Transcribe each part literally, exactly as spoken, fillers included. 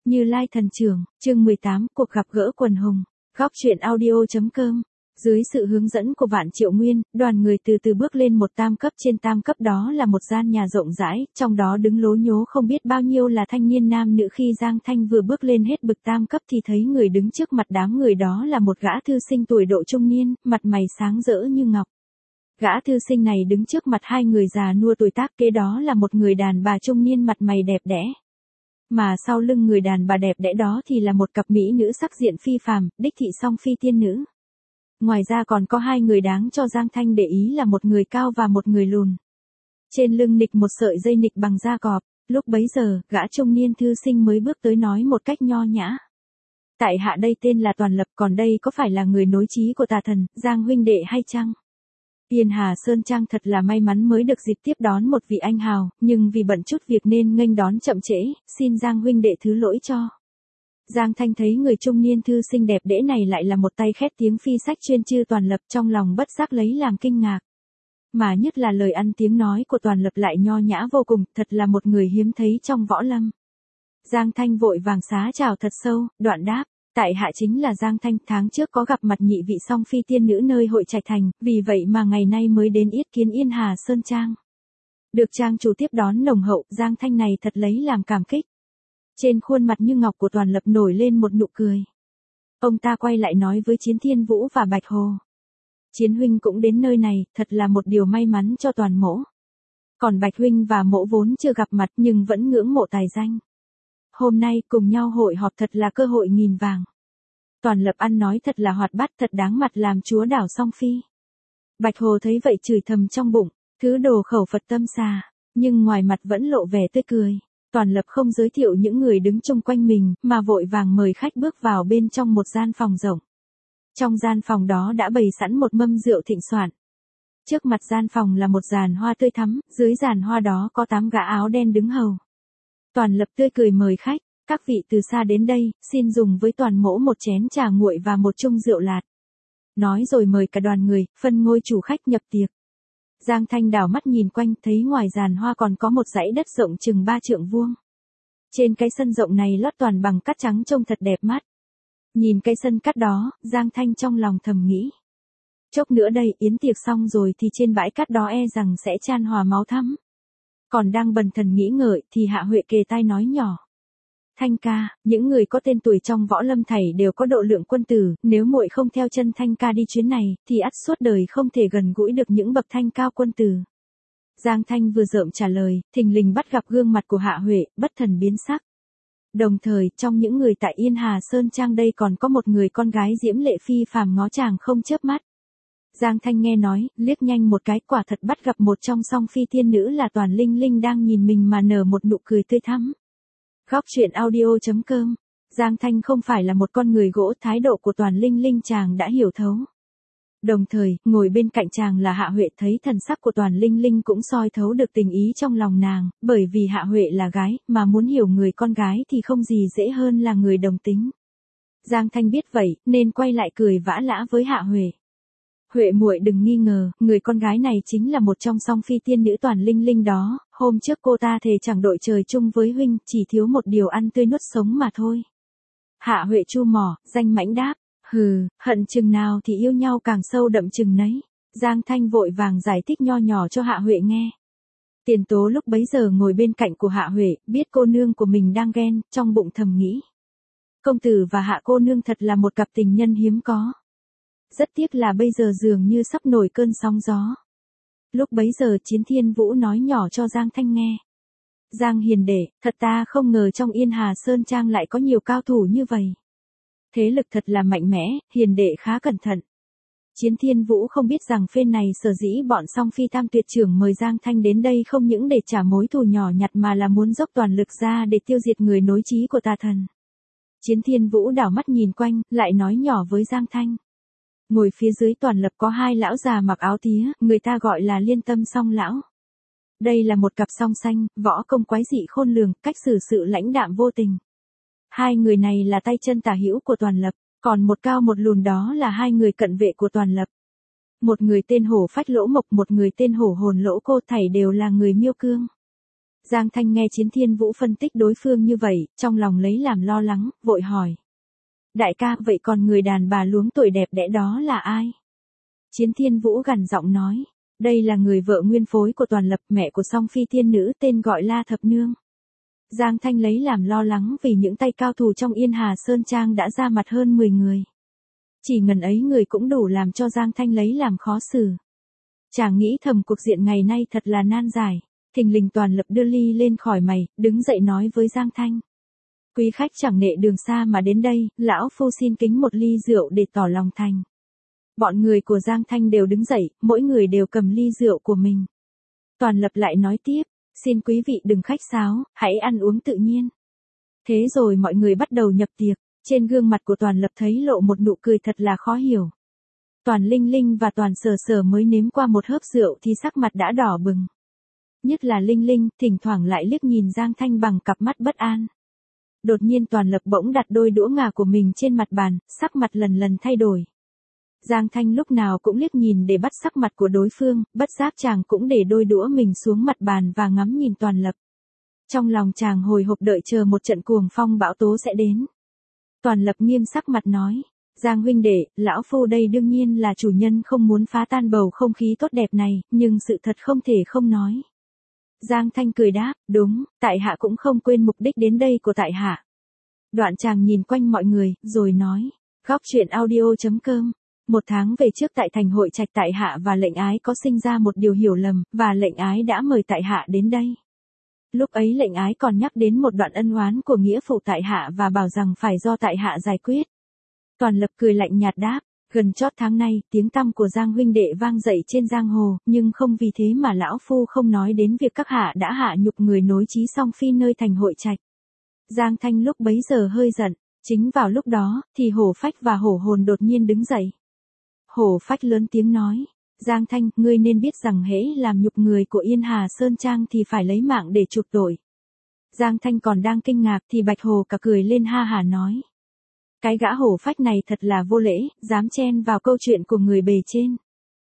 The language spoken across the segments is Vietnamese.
Như Lai thần trưởng, chương mười tám, cuộc gặp gỡ quần hùng. Góc truyện audio.com. Dưới sự hướng dẫn của Vạn Triệu Nguyên, đoàn người từ từ bước lên một tam cấp, trên tam cấp đó là một gian nhà rộng rãi, trong đó đứng lố nhố không biết bao nhiêu là thanh niên nam nữ. Khi Giang Thanh vừa bước lên hết bậc tam cấp thì thấy người đứng trước mặt đám người đó là một gã thư sinh tuổi độ trung niên, mặt mày sáng rỡ như ngọc. Gã thư sinh này đứng trước mặt hai người già nua tuổi tác, kế đó là một người đàn bà trung niên mặt mày đẹp đẽ. Mà sau lưng người đàn bà đẹp đẽ đó thì là một cặp mỹ nữ sắc diện phi phàm, đích thị song phi tiên nữ. Ngoài ra còn có hai người đáng cho Giang Thanh để ý là một người cao và một người lùn. Trên lưng nịch một sợi dây nịch bằng da cọp. Lúc bấy giờ, gã trung niên thư sinh mới bước tới nói một cách nho nhã: Tại hạ đây tên là Toàn Lập, còn đây có phải là người nối chí của tà thần, Giang huynh đệ hay chăng? Yên Hà Sơn Trang thật là may mắn mới được dịp tiếp đón một vị anh hào, nhưng vì bận chút việc nên nghênh đón chậm trễ, xin Giang huynh đệ thứ lỗi cho. Giang Thanh thấy người trung niên thư sinh đẹp đẽ này lại là một tay khét tiếng phi sách chuyên chư Toàn Lập, trong lòng bất giác lấy làm kinh ngạc. Mà nhất là lời ăn tiếng nói của Toàn Lập lại nho nhã vô cùng, thật là một người hiếm thấy trong võ lâm. Giang Thanh vội vàng xá chào thật sâu, đoạn đáp: Tại hạ chính là Giang Thanh, tháng trước có gặp mặt nhị vị song phi tiên nữ nơi hội Trạch Thành, vì vậy mà ngày nay mới đến yết kiến Yên Hà Sơn Trang. Được trang chủ tiếp đón nồng hậu, Giang Thanh này thật lấy làm cảm kích. Trên khuôn mặt như ngọc của Toàn Lập nổi lên một nụ cười. Ông ta quay lại nói với Chiến Thiên Vũ và Bạch Hồ: Chiến huynh cũng đến nơi này, thật là một điều may mắn cho Toàn mỗ. Còn Bạch huynh và mỗ vốn chưa gặp mặt nhưng vẫn ngưỡng mộ tài danh. Hôm nay cùng nhau hội họp thật là cơ hội nghìn vàng. Toàn Lập ăn nói thật là hoạt bát, thật đáng mặt làm chúa đảo song phi. Bạch Hồ thấy vậy chửi thầm trong bụng, thứ đồ khẩu Phật tâm xà, nhưng ngoài mặt vẫn lộ vẻ tươi cười. Toàn Lập không giới thiệu những người đứng chung quanh mình, mà vội vàng mời khách bước vào bên trong một gian phòng rộng. Trong gian phòng đó đã bày sẵn một mâm rượu thịnh soạn. Trước mặt gian phòng là một giàn hoa tươi thắm, dưới giàn hoa đó có tám gã áo đen đứng hầu. Toàn Lập tươi cười mời khách: Các vị từ xa đến đây, xin dùng với Toàn mỗ một chén trà nguội và một chung rượu lạt. Nói rồi mời cả đoàn người, phân ngôi chủ khách nhập tiệc. Giang Thanh đảo mắt nhìn quanh, thấy ngoài giàn hoa còn có một dãy đất rộng chừng ba trượng vuông. Trên cái sân rộng này lót toàn bằng cát trắng trông thật đẹp mắt. Nhìn cái sân cát đó, Giang Thanh trong lòng thầm nghĩ: Chốc nữa đây yến tiệc xong rồi thì trên bãi cát đó e rằng sẽ chan hòa máu thắm. Còn đang bần thần nghĩ ngợi thì Hạ Huệ kề tai nói nhỏ: Thanh ca, những người có tên tuổi trong võ lâm thảy đều có độ lượng quân tử, nếu muội không theo chân Thanh ca đi chuyến này, thì ắt suốt đời không thể gần gũi được những bậc thanh cao quân tử. Giang Thanh vừa rợm trả lời, thình lình bắt gặp gương mặt của Hạ Huệ, bất thần biến sắc. Đồng thời, trong những người tại Yên Hà Sơn Trang đây còn có một người con gái diễm lệ phi phàm ngó chàng không chớp mắt. Giang Thanh nghe nói, liếc nhanh một cái, quả thật bắt gặp một trong song phi tiên nữ là Toàn Linh Linh đang nhìn mình mà nở một nụ cười tươi thắm. Góc truyện audio.com. Giang Thanh không phải là một con người gỗ, thái độ của Toàn Linh Linh chàng đã hiểu thấu. Đồng thời, ngồi bên cạnh chàng là Hạ Huệ, thấy thần sắc của Toàn Linh Linh cũng soi thấu được tình ý trong lòng nàng, bởi vì Hạ Huệ là gái, mà muốn hiểu người con gái thì không gì dễ hơn là người đồng tính. Giang Thanh biết vậy, nên quay lại cười vã lã với Hạ Huệ. Huệ muội đừng nghi ngờ, người con gái này chính là một trong song phi tiên nữ Toàn Linh Linh đó, hôm trước cô ta thề chẳng đội trời chung với huynh, chỉ thiếu một điều ăn tươi nuốt sống mà thôi. Hạ Huệ chu mỏ, danh mãnh đáp: Hừ, hận chừng nào thì yêu nhau càng sâu đậm chừng nấy. Giang Thanh vội vàng giải thích nho nhỏ cho Hạ Huệ nghe. Tiền Tố lúc bấy giờ ngồi bên cạnh của Hạ Huệ, biết cô nương của mình đang ghen, trong bụng thầm nghĩ: Công tử và Hạ cô nương thật là một cặp tình nhân hiếm có. Rất tiếc là bây giờ dường như sắp nổi cơn sóng gió. Lúc bấy giờ Chiến Thiên Vũ nói nhỏ cho Giang Thanh nghe: Giang hiền đệ, thật ta không ngờ trong Yên Hà Sơn Trang lại có nhiều cao thủ như vậy. Thế lực thật là mạnh mẽ, hiền đệ khá cẩn thận. Chiến Thiên Vũ không biết rằng phen này sở dĩ bọn song phi tam tuyệt trưởng mời Giang Thanh đến đây không những để trả mối thù nhỏ nhặt mà là muốn dốc toàn lực ra để tiêu diệt người nối chí của tà thần. Chiến Thiên Vũ đảo mắt nhìn quanh, lại nói nhỏ với Giang Thanh: Ngồi phía dưới Toàn Lập có hai lão già mặc áo tía, người ta gọi là Liên Tâm song lão. Đây là một cặp song xanh, võ công quái dị khôn lường, cách xử sự lãnh đạm vô tình. Hai người này là tay chân tả hữu của Toàn Lập, còn một cao một lùn đó là hai người cận vệ của Toàn Lập. Một người tên Hổ Phách Lỗ Mộc, một người tên Hổ Hồn Lỗ Cô, thảy đều là người Miêu Cương. Giang Thanh nghe Chiến Thiên Vũ phân tích đối phương như vậy, trong lòng lấy làm lo lắng, vội hỏi. Đại ca, vậy còn người đàn bà luống tuổi đẹp đẽ đó là ai? Chiến Thiên Vũ gằn giọng nói. Đây là người vợ nguyên phối của Toàn Lập, mẹ của Song Phi tiên nữ tên gọi La Thập Nương. Giang Thanh lấy làm lo lắng vì những tay cao thủ trong Yên Hà Sơn Trang đã ra mặt hơn mười người. Chỉ ngần ấy người cũng đủ làm cho Giang Thanh lấy làm khó xử. Chàng nghĩ thầm cuộc diện ngày nay thật là nan giải. Thình lình Toàn Lập đưa ly lên khỏi mày, đứng dậy nói với Giang Thanh. Quý khách chẳng nệ đường xa mà đến đây, lão phu xin kính một ly rượu để tỏ lòng thành. Bọn người của Giang Thanh đều đứng dậy, mỗi người đều cầm ly rượu của mình. Toàn Lập lại nói tiếp, xin quý vị đừng khách sáo, hãy ăn uống tự nhiên. Thế rồi mọi người bắt đầu nhập tiệc, trên gương mặt của Toàn Lập thấy lộ một nụ cười thật là khó hiểu. Toàn Linh Linh và Toàn Sở Sở mới nếm qua một hớp rượu thì sắc mặt đã đỏ bừng. Nhất là Linh Linh, thỉnh thoảng lại liếc nhìn Giang Thanh bằng cặp mắt bất an. Đột nhiên Toàn Lập bỗng đặt đôi đũa ngà của mình trên mặt bàn, sắc mặt lần lần thay đổi. Giang Thanh lúc nào cũng liếc nhìn để bắt sắc mặt của đối phương, bất giác chàng cũng để đôi đũa mình xuống mặt bàn và ngắm nhìn Toàn Lập. Trong lòng chàng hồi hộp đợi chờ một trận cuồng phong bão tố sẽ đến. Toàn Lập nghiêm sắc mặt nói, Giang huynh đệ, lão phu đây đương nhiên là chủ nhân không muốn phá tan bầu không khí tốt đẹp này, nhưng sự thật không thể không nói. Giang Thanh cười đáp, đúng, tại hạ cũng không quên mục đích đến đây của tại hạ. Đoạn chàng nhìn quanh mọi người, rồi nói, góc truyện audio chấm com. Một tháng về trước tại thành hội trạch tại hạ và lệnh ái có sinh ra một điều hiểu lầm, và lệnh ái đã mời tại hạ đến đây. Lúc ấy lệnh ái còn nhắc đến một đoạn ân oán của nghĩa phụ tại hạ và bảo rằng phải do tại hạ giải quyết. Toàn Lập cười lạnh nhạt đáp, gần chót tháng nay, tiếng tăm của Giang huynh đệ vang dậy trên giang hồ, nhưng không vì thế mà lão phu không nói đến việc các hạ đã hạ nhục người nối chí Song Phi nơi thành hội trạch. Giang Thanh lúc bấy giờ hơi giận, chính vào lúc đó, thì Hổ Phách và Hổ Hồn đột nhiên đứng dậy. Hổ Phách lớn tiếng nói, Giang Thanh, ngươi nên biết rằng hễ làm nhục người của Yên Hà Sơn Trang thì phải lấy mạng để chuộc tội. Giang Thanh còn đang kinh ngạc thì Bạch Hồ cả cười lên ha hả nói. Cái gã Hổ Phách này thật là vô lễ, dám chen vào câu chuyện của người bề trên.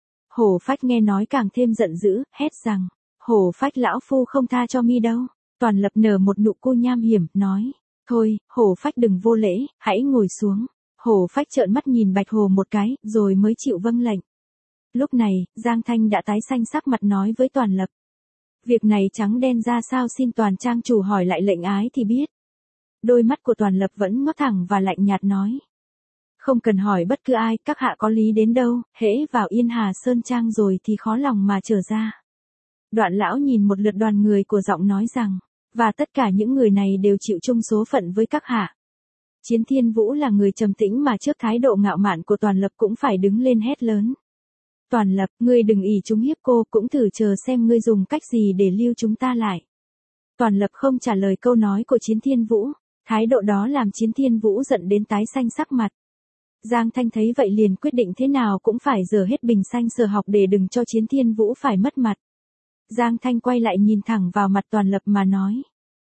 Hổ Phách nghe nói càng thêm giận dữ, hét rằng, Hổ Phách lão phu không tha cho mi đâu. Toàn Lập nở một nụ cô nham hiểm, nói, thôi, Hổ Phách đừng vô lễ, hãy ngồi xuống. Hổ Phách trợn mắt nhìn Bạch Hồ một cái, rồi mới chịu vâng lệnh. Lúc này, Giang Thanh đã tái xanh sắc mặt nói với Toàn Lập. Việc này trắng đen ra sao xin Toàn trang chủ hỏi lại lệnh ái thì biết. Đôi mắt của Toàn Lập vẫn ngó thẳng và lạnh nhạt nói. Không cần hỏi bất cứ ai, các hạ có lý đến đâu, hễ vào Yên Hà Sơn Trang rồi thì khó lòng mà trở ra. Đoạn lão nhìn một lượt đoàn người của giọng nói rằng, và tất cả những người này đều chịu chung số phận với các hạ. Chiến Thiên Vũ là người trầm tĩnh mà trước thái độ ngạo mạn của Toàn Lập cũng phải đứng lên hét lớn. Toàn Lập, ngươi đừng ỷ chúng hiếp cô, cũng thử chờ xem ngươi dùng cách gì để lưu chúng ta lại. Toàn Lập không trả lời câu nói của Chiến Thiên Vũ, thái độ đó làm Chiến Thiên Vũ giận đến tái xanh sắc mặt. Giang Thanh thấy vậy liền quyết định thế nào cũng phải dở hết bình xanh sở học để đừng cho Chiến Thiên Vũ phải mất mặt. Giang Thanh quay lại nhìn thẳng vào mặt Toàn Lập mà nói.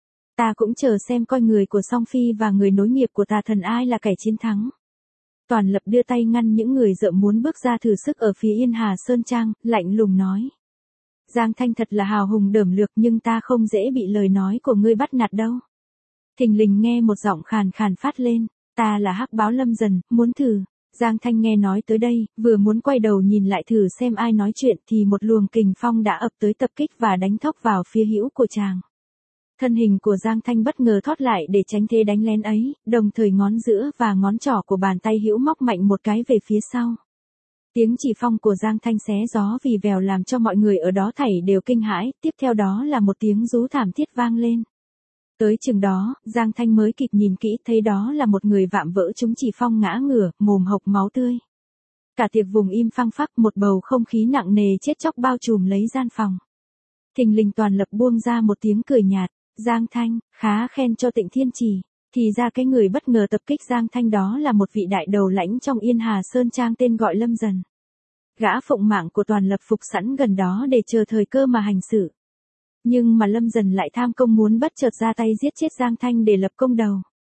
Ta cũng chờ xem coi người của Song Phi và người nối nghiệp của tà thần ai là kẻ chiến thắng. Toàn Lập đưa tay ngăn những người dợ muốn bước ra thử sức ở phía Yên Hà Sơn Trang, lạnh lùng nói. Giang Thanh thật là hào hùng đởm lược nhưng ta không dễ bị lời nói của ngươi bắt nạt đâu. Thình lình nghe một giọng khàn khàn phát lên, ta là Hắc Báo Lâm Dần, muốn thử. Giang Thanh nghe nói tới đây, vừa muốn quay đầu nhìn lại thử xem ai nói chuyện thì một luồng kình phong đã ập tới tập kích và đánh thốc vào phía hữu của chàng. Thân hình của Giang Thanh bất ngờ thoát lại để tránh thế đánh lén ấy, đồng thời ngón giữa và ngón trỏ của bàn tay hữu móc mạnh một cái về phía sau. Tiếng chỉ phong của Giang Thanh xé gió vì vèo làm cho mọi người ở đó thảy đều kinh hãi, tiếp theo đó là một tiếng rú thảm thiết vang lên. Tới chừng đó, Giang Thanh mới kịp nhìn kỹ thấy đó là một người vạm vỡ trúng chỉ phong ngã ngửa, mồm hộc máu tươi. Cả tiệc vùng im phăng phắc, một bầu không khí nặng nề chết chóc bao trùm lấy gian phòng. Thình lình Toàn Lập buông ra một tiếng cười nhạt, Giang Thanh, khá khen cho Tịnh Thiên Trì. Thì ra cái người bất ngờ tập kích Giang Thanh đó là một vị đại đầu lãnh trong Yên Hà Sơn Trang tên gọi Lâm Dần. Gã phụng mạng của Toàn Lập phục sẵn gần đó để chờ thời cơ mà hành xử. Nhưng mà Lâm Dần lại tham công muốn bất chợt ra tay giết chết Giang Thanh để lập công đầu.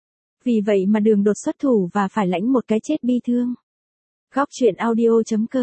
Vì vậy mà đường đột xuất thủ và phải lãnh một cái chết bi thương. Góc truyện audio chấm com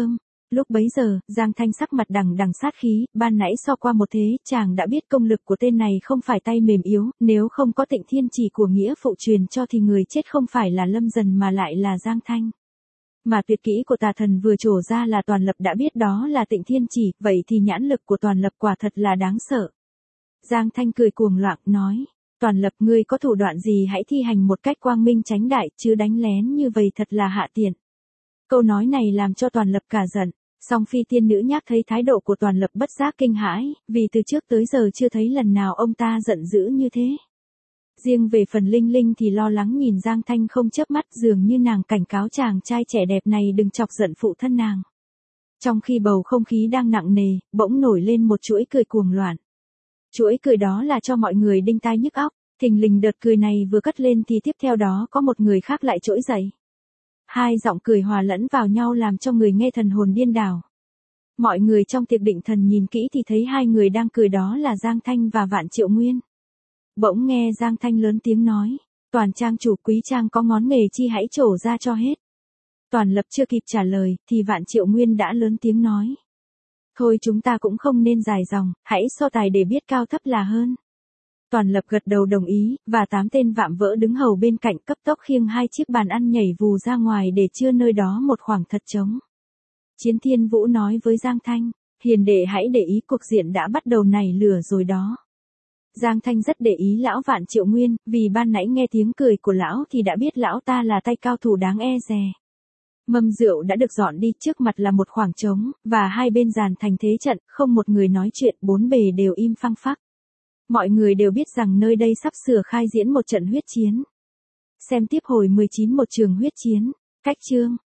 Lúc bấy giờ, Giang Thanh sắc mặt đằng đằng sát khí, ban nãy so qua một thế, chàng đã biết công lực của tên này không phải tay mềm yếu, nếu không có Tịnh Thiên Chỉ của nghĩa phụ truyền cho thì người chết không phải là Lâm Dần mà lại là Giang Thanh. Mà tuyệt kỹ của tà thần vừa trổ ra là Toàn Lập đã biết đó là Tịnh Thiên Chỉ, vậy thì nhãn lực của Toàn Lập quả thật là đáng sợ. Giang Thanh cười cuồng loạn, nói, Toàn Lập ngươi có thủ đoạn gì hãy thi hành một cách quang minh chánh đại, chứ đánh lén như vậy thật là hạ tiện. Câu nói này làm cho Toàn Lập cả giận, song phi tiên nữ nhác thấy thái độ của Toàn Lập bất giác kinh hãi, vì từ trước tới giờ chưa thấy lần nào ông ta giận dữ như thế. Riêng về phần Linh Linh thì lo lắng nhìn Giang Thanh không chớp mắt, dường như nàng cảnh cáo chàng trai trẻ đẹp này đừng chọc giận phụ thân nàng. Trong khi bầu không khí đang nặng nề, bỗng nổi lên một chuỗi cười cuồng loạn. Chuỗi cười đó là cho mọi người đinh tai nhức óc, thình lình đợt cười này vừa cất lên thì tiếp theo đó có một người khác lại trỗi dậy. Hai giọng cười hòa lẫn vào nhau làm cho người nghe thần hồn điên đảo. Mọi người trong tiệc định thần nhìn kỹ thì thấy hai người đang cười đó là Giang Thanh và Vạn Triệu Nguyên. Bỗng nghe Giang Thanh lớn tiếng nói, Toàn trang chủ Quý Trang có ngón nghề chi hãy trổ ra cho hết. Toàn Lập chưa kịp trả lời, thì Vạn Triệu Nguyên đã lớn tiếng nói. Thôi chúng ta cũng không nên dài dòng, hãy so tài để biết cao thấp là hơn. Toàn Lập gật đầu đồng ý, và tám tên vạm vỡ đứng hầu bên cạnh cấp tốc khiêng hai chiếc bàn ăn nhảy vù ra ngoài để chưa nơi đó một khoảng thật trống. Chiến Thiên Vũ nói với Giang Thanh, hiền đệ hãy để ý cuộc diện đã bắt đầu nảy lửa rồi đó. Giang Thanh rất để ý lão Vạn Triệu Nguyên, vì ban nãy nghe tiếng cười của lão thì đã biết lão ta là tay cao thủ đáng e dè. Mâm rượu đã được dọn đi, trước mặt là một khoảng trống, và hai bên dàn thành thế trận, không một người nói chuyện, bốn bề đều im phăng phắc. Mọi người đều biết rằng nơi đây sắp sửa khai diễn một trận huyết chiến. Xem tiếp hồi mười chín một trường huyết chiến. Cách chương